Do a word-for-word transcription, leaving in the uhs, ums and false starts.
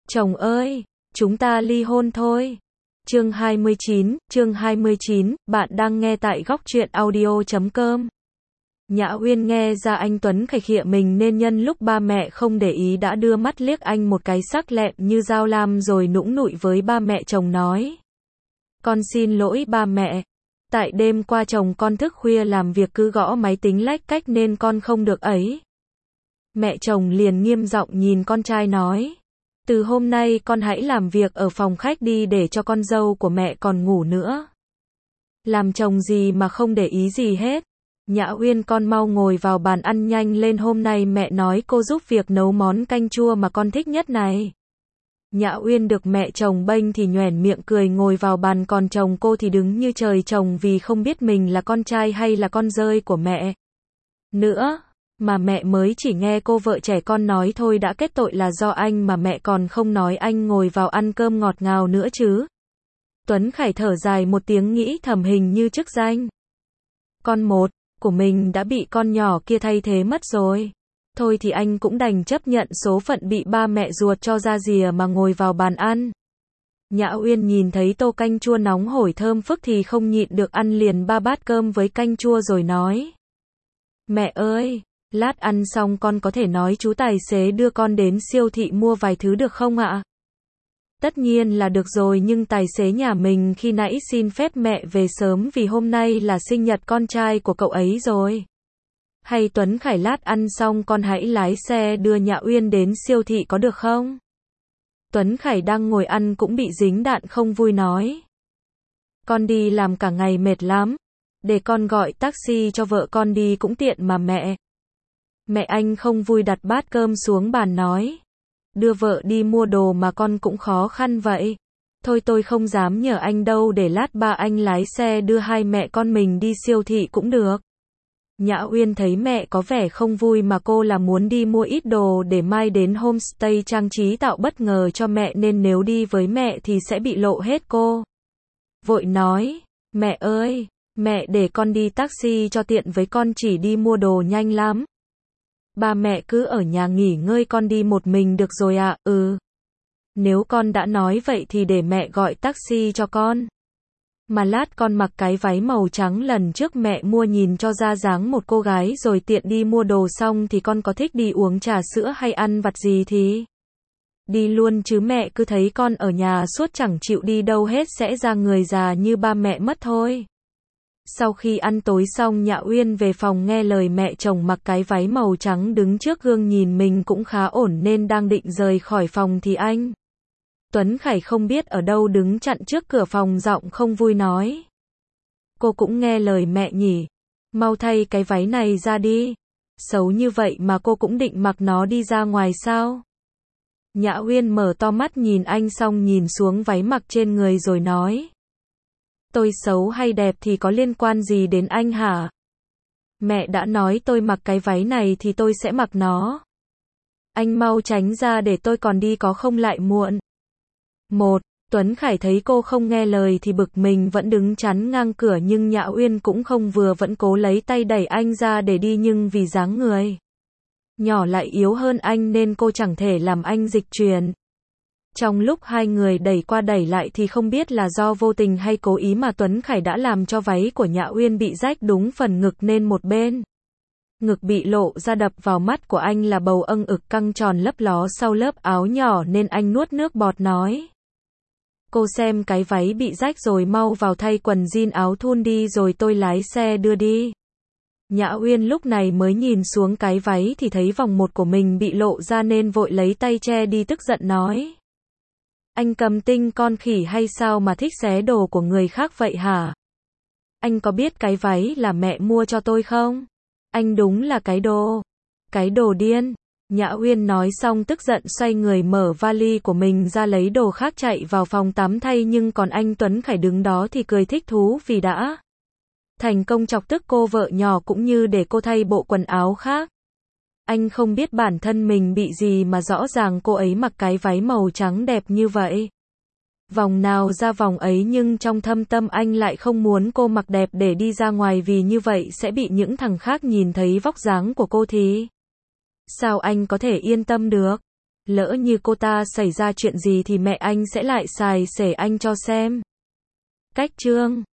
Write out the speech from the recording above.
Chồng ơi, chúng ta ly hôn thôi. Chương hai mươi chín, chương hai mươi chín, bạn đang nghe tại góc truyện audio chấm com. Nhã Uyên nghe ra anh Tuấn Khải khịa mình nên nhân lúc ba mẹ không để ý đã đưa mắt liếc anh một cái sắc lẹm như dao lam rồi nũng nụi với ba mẹ chồng nói. Con xin lỗi ba mẹ. Tại đêm qua chồng con thức khuya làm việc cứ gõ máy tính lách cách nên con không được ấy. Mẹ chồng liền nghiêm giọng nhìn con trai nói. Từ hôm nay con hãy làm việc ở phòng khách đi để cho con dâu của mẹ còn ngủ nữa. Làm chồng gì mà không để ý gì hết. Nhã Uyên con mau ngồi vào bàn ăn nhanh lên, hôm nay mẹ nói cô giúp việc nấu món canh chua mà con thích nhất này. Nhã Uyên được mẹ chồng bênh thì nhoẻn miệng cười ngồi vào bàn, còn chồng cô thì đứng như trời trồng vì không biết mình là con trai hay là con dơi của mẹ. Nữa, mà mẹ mới chỉ nghe cô vợ trẻ con nói thôi đã kết tội là do anh mà mẹ còn không nói anh ngồi vào ăn cơm ngọt ngào nữa chứ. Tuấn Khải thở dài một tiếng nghĩ thầm hình như chức danh con một của mình đã bị con nhỏ kia thay thế mất rồi. Thôi thì anh cũng đành chấp nhận số phận bị ba mẹ ruột cho ra rìa mà ngồi vào bàn ăn. Nhã Uyên nhìn thấy tô canh chua nóng hổi thơm phức thì không nhịn được ăn liền ba bát cơm với canh chua rồi nói. Mẹ ơi, lát ăn xong con có thể nói chú tài xế đưa con đến siêu thị mua vài thứ được không ạ? Tất nhiên là được rồi, nhưng tài xế nhà mình khi nãy xin phép mẹ về sớm vì hôm nay là sinh nhật con trai của cậu ấy rồi. Hay Tuấn Khải lát ăn xong con hãy lái xe đưa Nhã Uyên đến siêu thị có được không? Tuấn Khải đang ngồi ăn cũng bị dính đạn không vui nói. Con đi làm cả ngày mệt lắm. Để con gọi taxi cho vợ con đi cũng tiện mà mẹ. Mẹ anh không vui đặt bát cơm xuống bàn nói. Đưa vợ đi mua đồ mà con cũng khó khăn vậy. Thôi tôi không dám nhờ anh đâu, để lát ba anh lái xe đưa hai mẹ con mình đi siêu thị cũng được. Nhã Uyên thấy mẹ có vẻ không vui mà cô là muốn đi mua ít đồ để mai đến homestay trang trí tạo bất ngờ cho mẹ nên nếu đi với mẹ thì sẽ bị lộ hết cô. Vội nói, mẹ ơi, mẹ để con đi taxi cho tiện với con chỉ đi mua đồ nhanh lắm. Ba mẹ cứ ở nhà nghỉ ngơi, con đi một mình được rồi ạ. Ừ. Nếu con đã nói vậy thì để mẹ gọi taxi cho con. Mà lát con mặc cái váy màu trắng lần trước mẹ mua nhìn cho ra dáng một cô gái rồi tiện đi mua đồ xong thì con có thích đi uống trà sữa hay ăn vặt gì thì đi luôn chứ mẹ cứ thấy con ở nhà suốt chẳng chịu đi đâu hết sẽ ra người già như ba mẹ mất thôi. Sau khi ăn tối xong Nhã Uyên về phòng nghe lời mẹ chồng mặc cái váy màu trắng đứng trước gương nhìn mình cũng khá ổn nên đang định rời khỏi phòng thì anh Tuấn Khải không biết ở đâu đứng chặn trước cửa phòng giọng không vui nói. Cô cũng nghe lời mẹ nhỉ. Mau thay cái váy này ra đi. Xấu như vậy mà cô cũng định mặc nó đi ra ngoài sao? Nhã Uyên mở to mắt nhìn anh xong nhìn xuống váy mặc trên người rồi nói. Tôi xấu hay đẹp thì có liên quan gì đến anh hả? Mẹ đã nói tôi mặc cái váy này thì tôi sẽ mặc nó. Anh mau tránh ra để tôi còn đi có không lại muộn. Một, Tuấn Khải thấy cô không nghe lời thì bực mình vẫn đứng chắn ngang cửa nhưng Nhã Uyên cũng không vừa vẫn cố lấy tay đẩy anh ra để đi nhưng vì dáng người nhỏ lại yếu hơn anh nên cô chẳng thể làm anh dịch chuyển. Trong lúc hai người đẩy qua đẩy lại thì không biết là do vô tình hay cố ý mà Tuấn Khải đã làm cho váy của Nhã Uyên bị rách đúng phần ngực nên một bên ngực bị lộ ra đập vào mắt của anh là bầu âng ực căng tròn lấp ló sau lớp áo nhỏ nên anh nuốt nước bọt nói. Cô xem cái váy bị rách rồi mau vào thay quần jean áo thun đi rồi tôi lái xe đưa đi. Nhã Uyên lúc này mới nhìn xuống cái váy thì thấy vòng một của mình bị lộ ra nên vội lấy tay che đi tức giận nói. Anh cầm tinh con khỉ hay sao mà thích xé đồ của người khác vậy hả? Anh có biết cái váy là mẹ mua cho tôi không? Anh đúng là cái đồ. Cái đồ điên. Nhã Uyên nói xong tức giận xoay người mở vali của mình ra lấy đồ khác chạy vào phòng tắm thay nhưng còn anh Tuấn Khải đứng đó thì cười thích thú vì đã thành công chọc tức cô vợ nhỏ cũng như để cô thay bộ quần áo khác. Anh không biết bản thân mình bị gì mà rõ ràng cô ấy mặc cái váy màu trắng đẹp như vậy. Vòng nào ra vòng ấy nhưng trong thâm tâm anh lại không muốn cô mặc đẹp để đi ra ngoài vì như vậy sẽ bị những thằng khác nhìn thấy vóc dáng của cô thì sao anh có thể yên tâm được. Lỡ như cô ta xảy ra chuyện gì thì mẹ anh sẽ lại xài xể anh cho xem. Cách chương